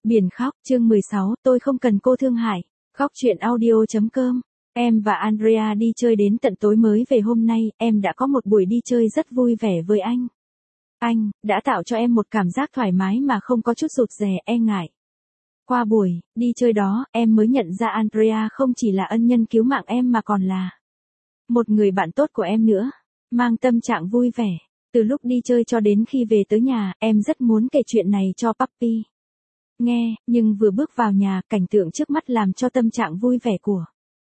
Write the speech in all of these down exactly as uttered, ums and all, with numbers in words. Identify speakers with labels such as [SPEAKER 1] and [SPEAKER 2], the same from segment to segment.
[SPEAKER 1] Biển khóc, chương mười sáu, tôi không cần cô thương hại. Khóc chuyện audio.com. Em và Andrea đi chơi đến tận tối mới về hôm nay, em đã có một buổi đi chơi rất vui vẻ với anh. Anh đã tạo cho em một cảm giác thoải mái mà không có chút rụt rè e ngại. Qua buổi đi chơi đó, em mới nhận ra Andrea không chỉ là ân nhân cứu mạng em mà còn là một người bạn tốt của em nữa, mang tâm trạng vui vẻ. Từ lúc đi chơi cho đến khi về tới nhà, em rất muốn kể chuyện này cho Puppy nghe, nhưng vừa bước vào nhà, cảnh tượng trước mắt làm cho tâm trạng vui vẻ của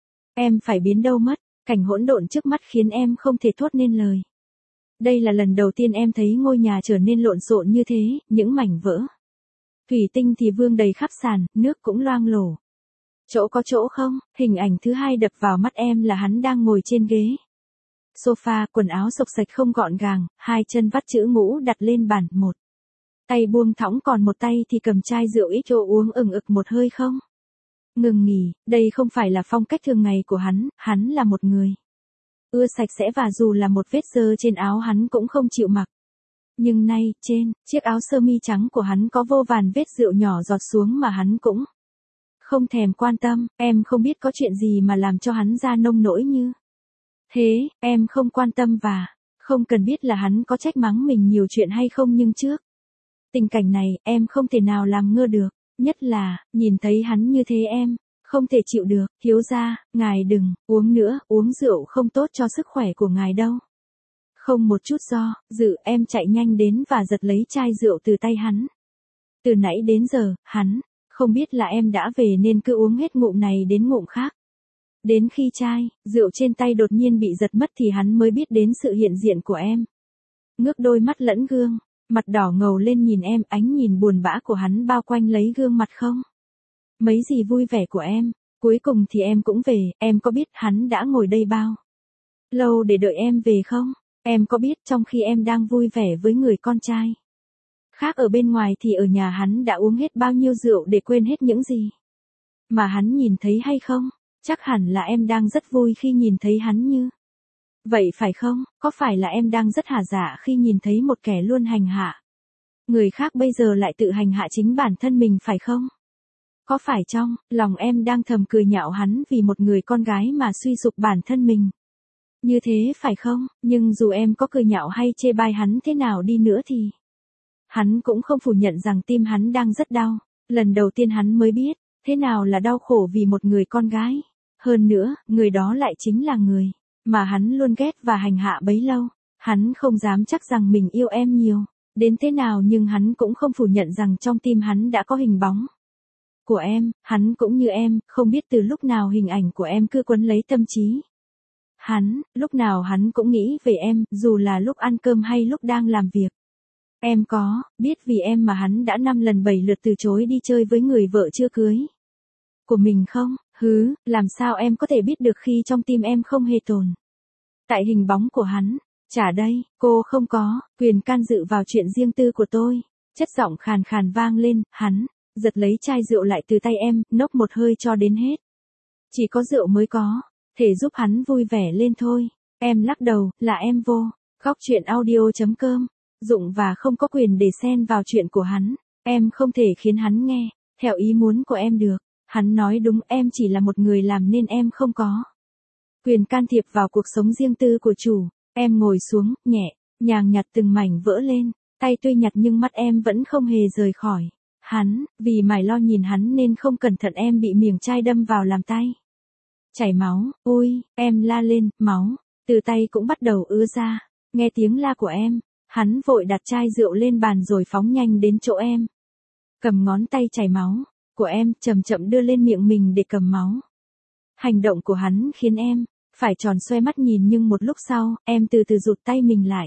[SPEAKER 1] em phải biến đâu mất. Cảnh hỗn độn trước mắt khiến em không thể thốt nên lời. Đây là lần đầu tiên em thấy ngôi nhà trở nên lộn xộn như thế, những mảnh vỡ thủy tinh thì vương đầy khắp sàn, nước cũng loang lổ. Chỗ có chỗ không. Hình ảnh thứ hai đập vào mắt em là hắn đang ngồi trên ghế sofa, quần áo xộc xạch không gọn gàng, hai chân vắt chữ ngũ đặt lên bàn, một tay buông thõng còn một tay thì cầm chai rượu ít ô uống ừng ực một hơi không ngừng nghỉ. Đây không phải là phong cách thường ngày của hắn, hắn là một người ưa sạch sẽ và dù là một vết dơ trên áo hắn cũng không chịu mặc. Nhưng nay, trên chiếc áo sơ mi trắng của hắn có vô vàn vết rượu nhỏ giọt xuống mà hắn cũng không thèm quan tâm. Em không biết có chuyện gì mà làm cho hắn ra nông nỗi như thế, em không quan tâm và không cần biết là hắn có trách mắng mình nhiều chuyện hay không, nhưng trước tình cảnh này, em không thể nào làm ngơ được, nhất là nhìn thấy hắn như thế em không thể chịu được. Thiếu gia, ngài đừng uống nữa, uống rượu không tốt cho sức khỏe của ngài đâu. Không một chút do dự, em chạy nhanh đến và giật lấy chai rượu từ tay hắn. Từ nãy đến giờ, hắn không biết là em đã về nên cứ uống hết ngụm này đến ngụm khác. Đến khi chai rượu trên tay đột nhiên bị giật mất thì hắn mới biết đến sự hiện diện của em. Ngước đôi mắt lẫn gương, mặt đỏ ngầu lên nhìn em, ánh nhìn buồn bã của hắn bao quanh lấy gương mặt không mấy gì vui vẻ của em. Cuối cùng thì em cũng về, em có biết hắn đã ngồi đây bao lâu để đợi em về không? Em có biết trong khi em đang vui vẻ với người con trai khác ở bên ngoài thì ở nhà hắn đã uống hết bao nhiêu rượu để quên hết những gì mà hắn nhìn thấy hay không? Chắc hẳn là em đang rất vui khi nhìn thấy hắn như vậy phải không? Có phải là em đang rất hả dạ khi nhìn thấy một kẻ luôn hành hạ người khác bây giờ lại tự hành hạ chính bản thân mình phải không? Có phải trong lòng em đang thầm cười nhạo hắn vì một người con gái mà suy sụp bản thân mình như thế phải không? Nhưng dù em có cười nhạo hay chê bai hắn thế nào đi nữa thì hắn cũng không phủ nhận rằng tim hắn đang rất đau. Lần đầu tiên hắn mới biết thế nào là đau khổ vì một người con gái. Hơn nữa, người đó lại chính là người mà hắn luôn ghét và hành hạ bấy lâu. Hắn không dám chắc rằng mình yêu em nhiều đến thế nào, nhưng hắn cũng không phủ nhận rằng trong tim hắn đã có hình bóng của em. Hắn cũng như em, không biết từ lúc nào hình ảnh của em cứ quấn lấy tâm trí hắn, lúc nào hắn cũng nghĩ về em, dù là lúc ăn cơm hay lúc đang làm việc. Em có biết vì em mà hắn đã năm lần bảy lượt từ chối đi chơi với người vợ chưa cưới của mình không? Hứ, làm sao em có thể biết được khi trong tim em không hề tồn tại hình bóng của hắn? Chả đây, cô không có quyền can dự vào chuyện riêng tư của tôi. Chất giọng khàn khàn vang lên, hắn giật lấy chai rượu lại từ tay em, nốc một hơi cho đến hết. Chỉ có rượu mới có thể giúp hắn vui vẻ lên thôi. Em lắc đầu, là em vô khóc chuyện audio.com dụng và không có quyền để xen vào chuyện của hắn. Em không thể khiến hắn nghe theo ý muốn của em được. Hắn nói đúng, em chỉ là một người làm nên em không có quyền can thiệp vào cuộc sống riêng tư của chủ. Em ngồi xuống, nhẹ nhàng nhặt từng mảnh vỡ lên. Tay tuy nhặt nhưng mắt em vẫn không hề rời khỏi hắn. Vì mải lo nhìn hắn nên không cẩn thận em bị miệng chai đâm vào làm tay chảy máu. Ôi, em la lên, máu từ tay cũng bắt đầu ứa ra. Nghe tiếng la của em, hắn vội đặt chai rượu lên bàn rồi phóng nhanh đến chỗ em. Cầm ngón tay chảy máu của em, chậm chậm đưa lên miệng mình để cầm máu. Hành động của hắn khiến em phải tròn xoe mắt nhìn, nhưng một lúc sau, em từ từ rụt tay mình lại.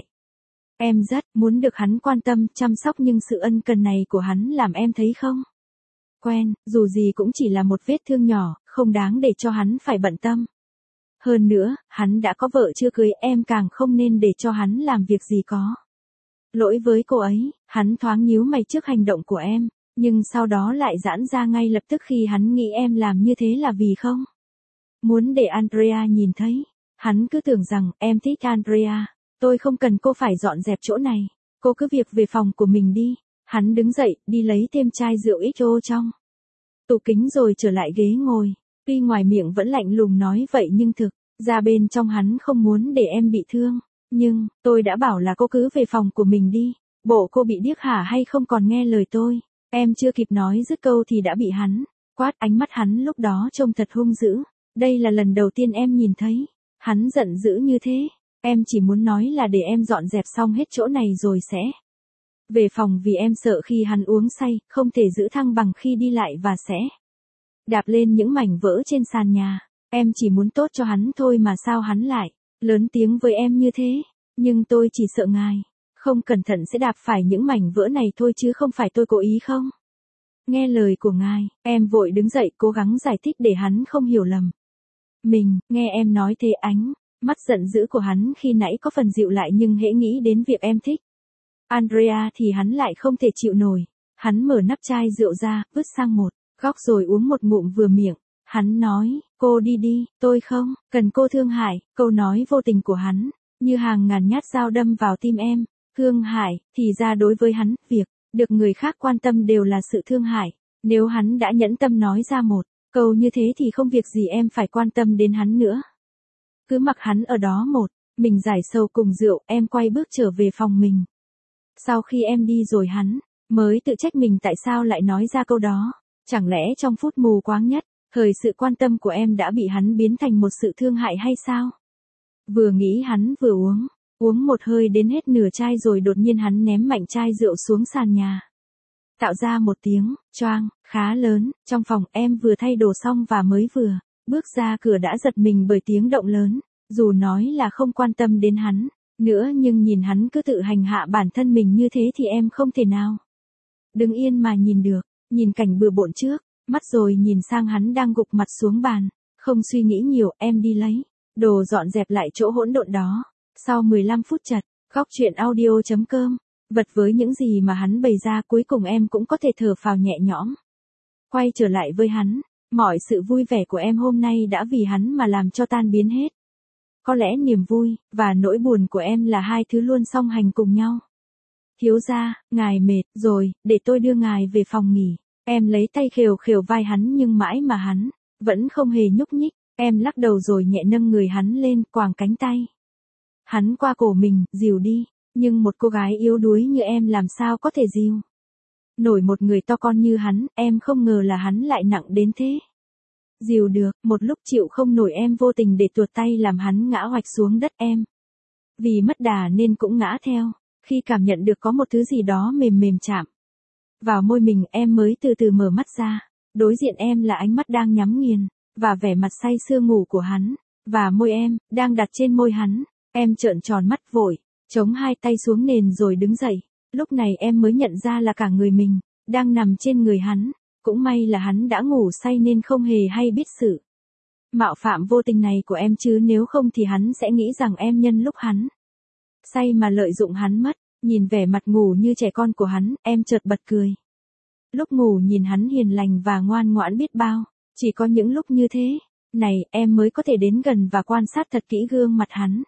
[SPEAKER 1] Em rất muốn được hắn quan tâm, chăm sóc, nhưng sự ân cần này của hắn làm em thấy không quen, dù gì cũng chỉ là một vết thương nhỏ, không đáng để cho hắn phải bận tâm. Hơn nữa, hắn đã có vợ chưa cưới, em càng không nên để cho hắn làm việc gì có lỗi với cô ấy. Hắn thoáng nhíu mày trước hành động của em, nhưng sau đó lại giãn ra ngay lập tức khi hắn nghĩ em làm như thế là vì không muốn để Andrea nhìn thấy. Hắn cứ tưởng rằng em thích Andrea. Tôi không cần cô phải dọn dẹp chỗ này. Cô cứ việc về phòng của mình đi. Hắn đứng dậy, đi lấy thêm chai rượu ích ô trong tủ kính rồi trở lại ghế ngồi. Tuy ngoài miệng vẫn lạnh lùng nói vậy nhưng thực ra bên trong hắn không muốn để em bị thương. Nhưng, tôi đã bảo là cô cứ về phòng của mình đi. Bộ cô bị điếc hả hay không còn nghe lời tôi? Em chưa kịp nói dứt câu thì đã bị hắn quát. Ánh mắt hắn lúc đó trông thật hung dữ. Đây là lần đầu tiên em nhìn thấy hắn giận dữ như thế. Em chỉ muốn nói là để em dọn dẹp xong hết chỗ này rồi sẽ về phòng, vì em sợ khi hắn uống say, không thể giữ thăng bằng khi đi lại và sẽ đạp lên những mảnh vỡ trên sàn nhà. Em chỉ muốn tốt cho hắn thôi mà sao hắn lại lớn tiếng với em như thế? Nhưng tôi chỉ sợ ngài không cẩn thận sẽ đạp phải những mảnh vỡ này thôi chứ không phải tôi cố ý không? Nghe lời của ngài, em vội đứng dậy cố gắng giải thích để hắn không hiểu lầm. Mình, nghe em nói thế. Ánh mắt giận dữ của hắn khi nãy có phần dịu lại nhưng hễ nghĩ đến việc em thích Andrea thì hắn lại không thể chịu nổi. Hắn mở nắp chai rượu ra, vứt sang một góc rồi uống một ngụm vừa miệng. Hắn nói, cô đi đi, tôi không cần cô thương hại. Câu nói vô tình của hắn như hàng ngàn nhát dao đâm vào tim em. Thương hại, thì ra đối với hắn, việc được người khác quan tâm đều là sự thương hại. Nếu hắn đã nhẫn tâm nói ra một câu như thế thì không việc gì em phải quan tâm đến hắn nữa. Cứ mặc hắn ở đó một mình giải sầu cùng rượu. Em quay bước trở về phòng mình. Sau khi em đi rồi hắn mới tự trách mình tại sao lại nói ra câu đó. Chẳng lẽ trong phút mù quáng nhất, thời sự quan tâm của em đã bị hắn biến thành một sự thương hại hay sao? Vừa nghĩ hắn vừa uống, uống một hơi đến hết nửa chai rồi đột nhiên hắn ném mạnh chai rượu xuống sàn nhà. Tạo ra một tiếng choang khá lớn. Trong phòng em vừa thay đồ xong và mới vừa bước ra cửa đã giật mình bởi tiếng động lớn. Dù nói là không quan tâm đến hắn nữa nhưng nhìn hắn cứ tự hành hạ bản thân mình như thế thì em không thể nào đứng yên mà nhìn được. Nhìn cảnh bừa bộn trước mắt rồi nhìn sang hắn đang gục mặt xuống bàn. Không suy nghĩ nhiều, em đi lấy đồ dọn dẹp lại chỗ hỗn độn đó. Sau mười lăm phút chật, góc truyện audio chấm com, vật với những gì mà hắn bày ra cuối cùng em cũng có thể thở phào nhẹ nhõm. Quay trở lại với hắn, mọi sự vui vẻ của em hôm nay đã vì hắn mà làm cho tan biến hết. Có lẽ niềm vui và nỗi buồn của em là hai thứ luôn song hành cùng nhau. Thiếu gia, ngài mệt rồi, để tôi đưa ngài về phòng nghỉ. Em lấy tay khều khều vai hắn nhưng mãi mà hắn vẫn không hề nhúc nhích. Em lắc đầu rồi nhẹ nâng người hắn lên, quàng cánh tay hắn qua cổ mình, dìu đi. Nhưng một cô gái yếu đuối như em làm sao có thể dìu nổi một người to con như hắn. Em không ngờ là hắn lại nặng đến thế. Dìu được, một lúc chịu không nổi em vô tình để tuột tay làm hắn ngã hoạch xuống đất. Em vì mất đà nên cũng ngã theo. Khi cảm nhận được có một thứ gì đó mềm mềm chạm vào môi mình, em mới từ từ mở mắt ra. Đối diện em là ánh mắt đang nhắm nghiền và vẻ mặt say sưa ngủ của hắn, và môi em đang đặt trên môi hắn. Em trợn tròn mắt vội, chống hai tay xuống nền rồi đứng dậy. Lúc này em mới nhận ra là cả người mình đang nằm trên người hắn. Cũng may là hắn đã ngủ say nên không hề hay biết sự mạo phạm vô tình này của em, chứ nếu không thì hắn sẽ nghĩ rằng em nhân lúc hắn say mà lợi dụng hắn mất. Nhìn vẻ mặt ngủ như trẻ con của hắn, em chợt bật cười. Lúc ngủ nhìn hắn hiền lành và ngoan ngoãn biết bao. Chỉ có những lúc như thế này em mới có thể đến gần và quan sát thật kỹ gương mặt hắn.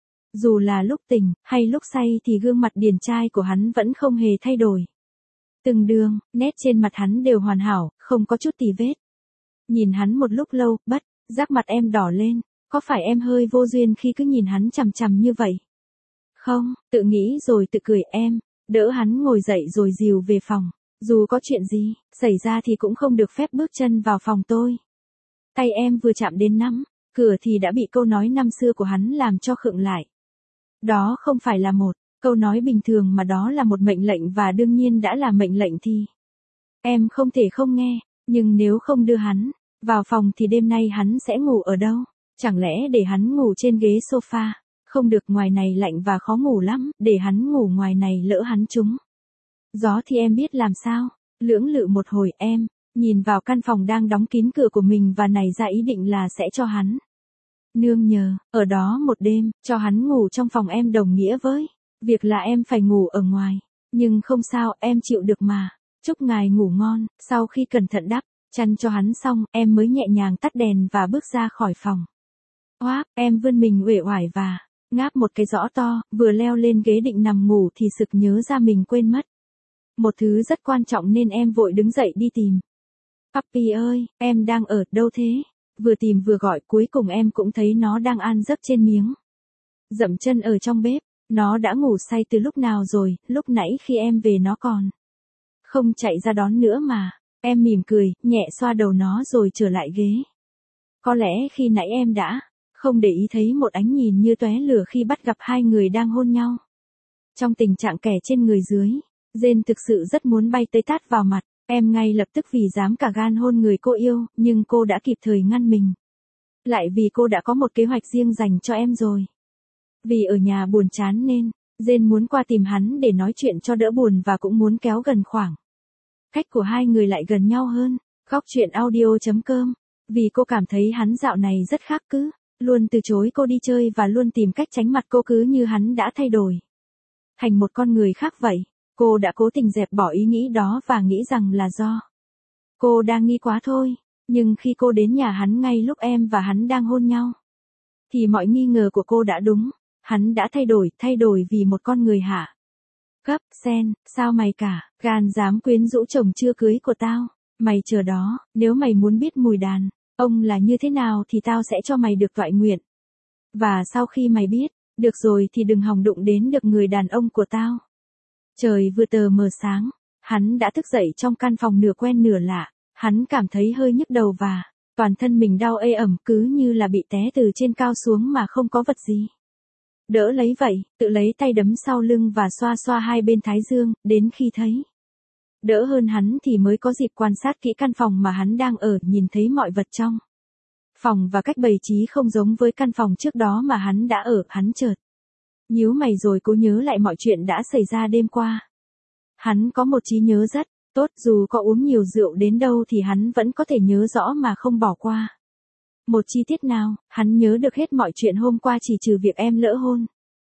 [SPEAKER 1] Dù là lúc tỉnh hay lúc say thì gương mặt điển trai của hắn vẫn không hề thay đổi. Từng đường nét trên mặt hắn đều hoàn hảo, không có chút tì vết. Nhìn hắn một lúc lâu, bất giác mặt em đỏ lên. Có phải em hơi vô duyên khi cứ nhìn hắn chằm chằm như vậy? Không, tự nghĩ rồi tự cười. Em đỡ hắn ngồi dậy rồi dìu về phòng. Dù có chuyện gì xảy ra thì cũng không được phép bước chân vào phòng tôi. Tay em vừa chạm đến nắm cửa thì đã bị câu nói năm xưa của hắn làm cho khựng lại. Đó không phải là một câu nói bình thường mà đó là một mệnh lệnh, và đương nhiên đã là mệnh lệnh thì em không thể không nghe. Nhưng nếu không đưa hắn vào phòng thì đêm nay hắn sẽ ngủ ở đâu? Chẳng lẽ để hắn ngủ trên ghế sofa? Không được, ngoài này lạnh và khó ngủ lắm. Để hắn ngủ ngoài này lỡ hắn trúng gió thì em biết làm sao? Lưỡng lự một hồi, em nhìn vào căn phòng đang đóng kín cửa của mình và nảy ra ý định là sẽ cho hắn nương nhờ ở đó một đêm. Cho hắn ngủ trong phòng em đồng nghĩa với việc là em phải ngủ ở ngoài. Nhưng không sao, em chịu được mà. Chúc ngài ngủ ngon. Sau khi cẩn thận đắp chăn cho hắn xong, em mới nhẹ nhàng tắt đèn và bước ra khỏi phòng. Oác, em vươn mình uể oải và ngáp một cái rõ to. Vừa leo lên ghế định nằm ngủ thì sực nhớ ra mình quên mất Một thứ rất quan trọng nên em vội đứng dậy đi tìm. Puppy ơi, em đang ở đâu thế? Vừa tìm vừa gọi, cuối cùng em cũng thấy nó đang an giấc trên miếng dậm chân ở trong bếp. Nó đã ngủ say từ lúc nào rồi, lúc nãy khi em về nó còn không chạy ra đón nữa mà. Em mỉm cười, nhẹ xoa đầu nó rồi trở lại ghế. Có lẽ khi nãy em đã không để ý thấy một ánh nhìn như tóe lửa khi bắt gặp hai người đang hôn nhau. Trong tình trạng kẻ trên người dưới, Jane thực sự rất muốn bay tới tát vào mặt. Em ngay lập tức vì dám cả gan hôn người cô yêu, nhưng cô đã kịp thời ngăn mình. Lại vì cô đã có một kế hoạch riêng dành cho em rồi. Vì ở nhà buồn chán nên, Jane muốn qua tìm hắn để nói chuyện cho đỡ buồn và cũng muốn kéo gần khoảng cách của hai người lại gần nhau hơn. Góc truyện audio chấm com. Vì cô cảm thấy hắn dạo này rất khác cứ, luôn từ chối cô đi chơi và luôn tìm cách tránh mặt cô cứ như hắn đã thay đổi thành một con người khác vậy. Cô đã cố tình dẹp bỏ ý nghĩ đó và nghĩ rằng là do cô đang nghi quá thôi. Nhưng khi cô đến nhà hắn ngay lúc em và hắn đang hôn nhau, thì mọi nghi ngờ của cô đã đúng. Hắn đã thay đổi, thay đổi vì một con người hạ cấp. Sen, sao mày cả, gan dám quyến rũ chồng chưa cưới của tao. Mày chờ đó, nếu mày muốn biết mùi đàn ông là như thế nào thì tao sẽ cho mày được toại nguyện. Và sau khi mày biết được rồi thì đừng hòng đụng đến được người đàn ông của tao. Trời vừa tờ mờ sáng, hắn đã thức dậy trong căn phòng nửa quen nửa lạ. Hắn cảm thấy hơi nhức đầu và toàn thân mình đau ê ẩm, cứ như là bị té từ trên cao xuống mà không có vật gì đỡ lấy vậy. Tự lấy tay đấm sau lưng và xoa xoa hai bên thái dương, đến khi thấy đỡ hơn hắn thì mới có dịp quan sát kỹ căn phòng mà hắn đang ở, nhìn thấy mọi vật trong phòng và cách bày trí không giống với căn phòng trước đó mà hắn đã ở. Hắn chợt nhíu mày rồi cố nhớ lại mọi chuyện đã xảy ra đêm qua. Hắn có một trí nhớ rất tốt, dù có uống nhiều rượu đến đâu thì hắn vẫn có thể nhớ rõ mà không bỏ qua một chi tiết nào. Hắn nhớ được hết mọi chuyện hôm qua chỉ trừ việc em lỡ hôn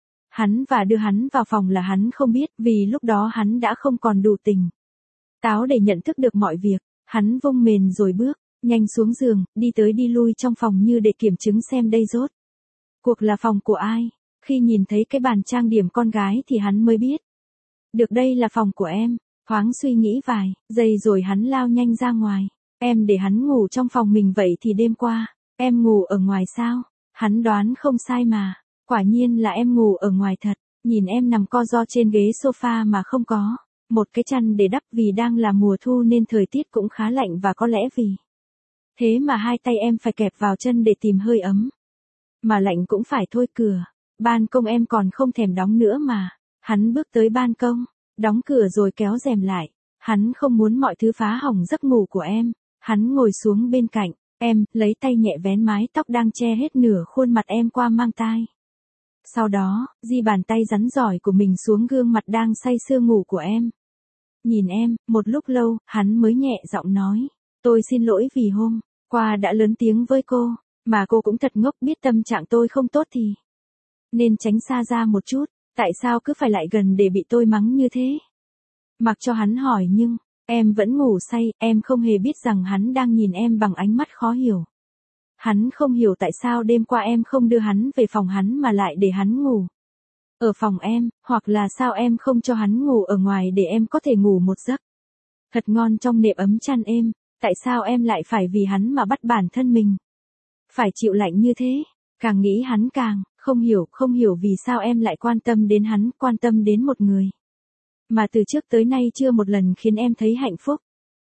[SPEAKER 1] hắn và đưa hắn vào phòng là hắn không biết, vì lúc đó hắn đã không còn đủ tỉnh táo để nhận thức được mọi việc. Hắn vung mền rồi bước nhanh xuống giường, đi tới đi lui trong phòng như để kiểm chứng xem đây rốt cuộc là phòng của ai. Khi nhìn thấy cái bàn trang điểm con gái thì hắn mới biết được đây là phòng của em. Thoáng suy nghĩ vài giây rồi hắn lao nhanh ra ngoài. Em để hắn ngủ trong phòng mình vậy thì đêm qua em ngủ ở ngoài sao? Hắn đoán không sai mà. Quả nhiên là em ngủ ở ngoài thật. Nhìn em nằm co ro trên ghế sofa mà không có một cái chăn để đắp, vì đang là mùa thu nên thời tiết cũng khá lạnh và có lẽ vì thế mà hai tay em phải kẹp vào chân để tìm hơi ấm. Mà lạnh cũng phải thôi. Cửa ban công em còn không thèm đóng nữa mà. Hắn bước tới ban công, đóng cửa rồi kéo rèm lại. Hắn không muốn mọi thứ phá hỏng giấc ngủ của em. Hắn ngồi xuống bên cạnh em, lấy tay nhẹ vén mái tóc đang che hết nửa khuôn mặt em qua mang tai. Sau đó, di bàn tay rắn giỏi của mình xuống gương mặt đang say sưa ngủ của em. Nhìn em, một lúc lâu, hắn mới nhẹ giọng nói. Tôi xin lỗi vì hôm qua đã lớn tiếng với cô, mà cô cũng thật ngốc, biết tâm trạng tôi không tốt thì nên tránh xa ra một chút. Tại sao cứ phải lại gần để bị tôi mắng như thế? Mặc cho hắn hỏi nhưng em vẫn ngủ say. Em không hề biết rằng hắn đang nhìn em bằng ánh mắt khó hiểu. Hắn không hiểu tại sao đêm qua em không đưa hắn về phòng hắn mà lại để hắn ngủ ở phòng em, hoặc là sao em không cho hắn ngủ ở ngoài để em có thể ngủ một giấc thật ngon trong nệm ấm chăn êm. Tại sao em lại phải vì hắn mà bắt bản thân mình phải chịu lạnh như thế? Càng nghĩ hắn càng không hiểu, không hiểu vì sao em lại quan tâm đến hắn, quan tâm đến một người mà từ trước tới nay chưa một lần khiến em thấy hạnh phúc.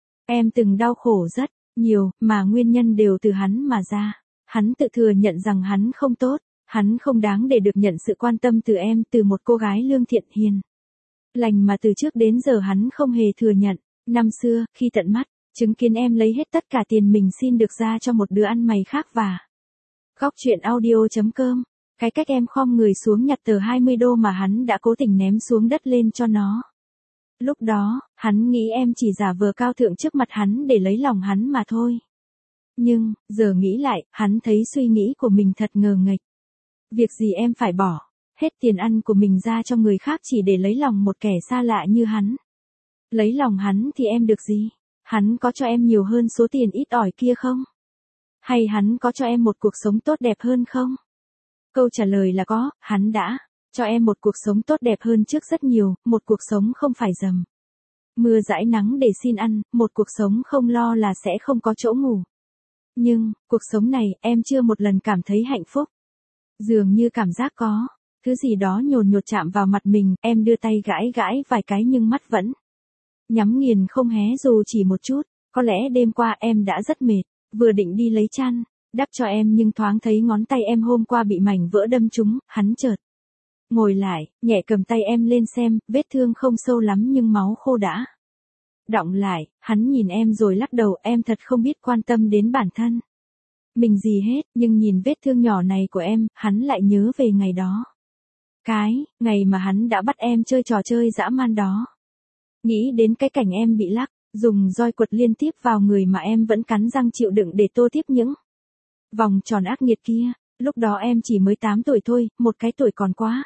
[SPEAKER 1] Em từng đau khổ rất nhiều, mà nguyên nhân đều từ hắn mà ra. Hắn tự thừa nhận rằng hắn không tốt, hắn không đáng để được nhận sự quan tâm từ em, từ một cô gái lương thiện hiền lành mà từ trước đến giờ hắn không hề thừa nhận. Năm xưa, khi tận mắt chứng kiến em lấy hết tất cả tiền mình xin được ra cho một đứa ăn mày khác và góc truyện audio chấm com, cái cách em khom người xuống nhặt tờ hai mươi đô mà hắn đã cố tình ném xuống đất lên cho nó. Lúc đó, hắn nghĩ em chỉ giả vờ cao thượng trước mặt hắn để lấy lòng hắn mà thôi. Nhưng, giờ nghĩ lại, hắn thấy suy nghĩ của mình thật ngờ nghệch. Việc gì em phải bỏ hết tiền ăn của mình ra cho người khác chỉ để lấy lòng một kẻ xa lạ như hắn? Lấy lòng hắn thì em được gì? Hắn có cho em nhiều hơn số tiền ít ỏi kia không? Hay hắn có cho em một cuộc sống tốt đẹp hơn không? Câu trả lời là có. Hắn đã cho em một cuộc sống tốt đẹp hơn trước rất nhiều, một cuộc sống không phải dầm mưa dãi nắng để xin ăn, một cuộc sống không lo là sẽ không có chỗ ngủ. Nhưng, cuộc sống này, em chưa một lần cảm thấy hạnh phúc. Dường như cảm giác có thứ gì đó nhồn nhột chạm vào mặt mình, em đưa tay gãi gãi vài cái nhưng mắt vẫn nhắm nghiền không hé dù chỉ một chút. Có lẽ đêm qua em đã rất mệt, vừa định đi lấy chăn đắp cho em nhưng thoáng thấy ngón tay em hôm qua bị mảnh vỡ đâm trúng, hắn chợt ngồi lại, nhẹ cầm tay em lên xem, vết thương không sâu lắm nhưng máu khô đã đọng lại. Hắn nhìn em rồi lắc đầu, em thật không biết quan tâm đến bản thân mình gì hết, nhưng nhìn vết thương nhỏ này của em, hắn lại nhớ về ngày đó. Cái, ngày mà hắn đã bắt em chơi trò chơi dã man đó. Nghĩ đến cái cảnh em bị lắc, dùng roi quật liên tiếp vào người mà em vẫn cắn răng chịu đựng để tô tiếp những vòng tròn ác nghiệt kia. Lúc đó em chỉ mới tám tuổi thôi, một cái tuổi còn quá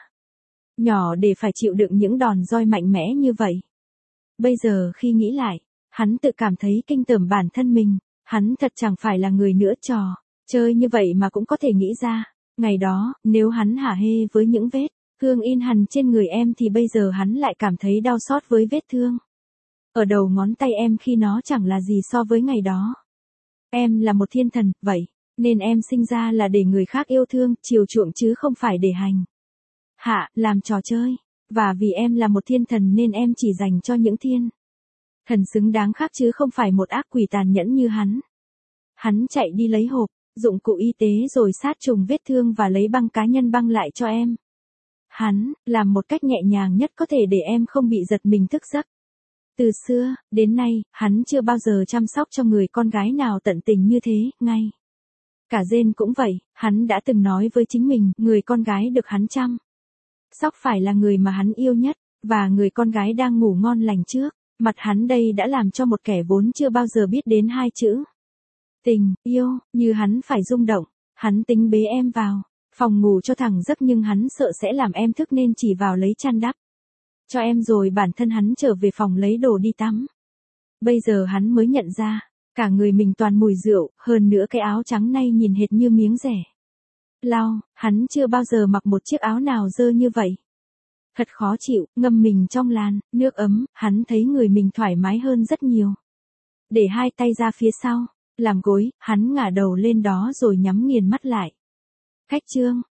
[SPEAKER 1] nhỏ để phải chịu đựng những đòn roi mạnh mẽ như vậy. Bây giờ khi nghĩ lại, hắn tự cảm thấy kinh tởm bản thân mình. Hắn thật chẳng phải là người nữa, trò chơi như vậy mà cũng có thể nghĩ ra. Ngày đó, nếu hắn hả hê với những vết thương in hằn trên người em thì bây giờ hắn lại cảm thấy đau xót với vết thương ở đầu ngón tay em khi nó chẳng là gì so với ngày đó. Em là một thiên thần, vậy nên em sinh ra là để người khác yêu thương, chiều chuộng chứ không phải để hành hạ, làm trò chơi. Và vì em là một thiên thần nên em chỉ dành cho những thiên thần xứng đáng khác chứ không phải một ác quỷ tàn nhẫn như hắn. Hắn chạy đi lấy hộp dụng cụ y tế rồi sát trùng vết thương và lấy băng cá nhân băng lại cho em. Hắn làm một cách nhẹ nhàng nhất có thể để em không bị giật mình thức giấc. Từ xưa đến nay, hắn chưa bao giờ chăm sóc cho người con gái nào tận tình như thế, ngay cả Jane cũng vậy. Hắn đã từng nói với chính mình, người con gái được hắn chăm sóc phải là người mà hắn yêu nhất, và người con gái đang ngủ ngon lành trước mặt hắn đây đã làm cho một kẻ vốn chưa bao giờ biết đến hai chữ tình yêu như hắn phải rung động. Hắn tính bế em vào phòng ngủ cho thẳng giấc nhưng hắn sợ sẽ làm em thức nên chỉ vào lấy chăn đắp cho em rồi bản thân hắn trở về phòng lấy đồ đi tắm. Bây giờ hắn mới nhận ra, cả người mình toàn mùi rượu, hơn nữa cái áo trắng nay nhìn hệt như miếng rẻ lau. Hắn chưa bao giờ mặc một chiếc áo nào dơ như vậy. Thật khó chịu, ngâm mình trong làn nước ấm, hắn thấy người mình thoải mái hơn rất nhiều. Để hai tay ra phía sau làm gối, hắn ngả đầu lên đó rồi nhắm nghiền mắt lại. Khách trương,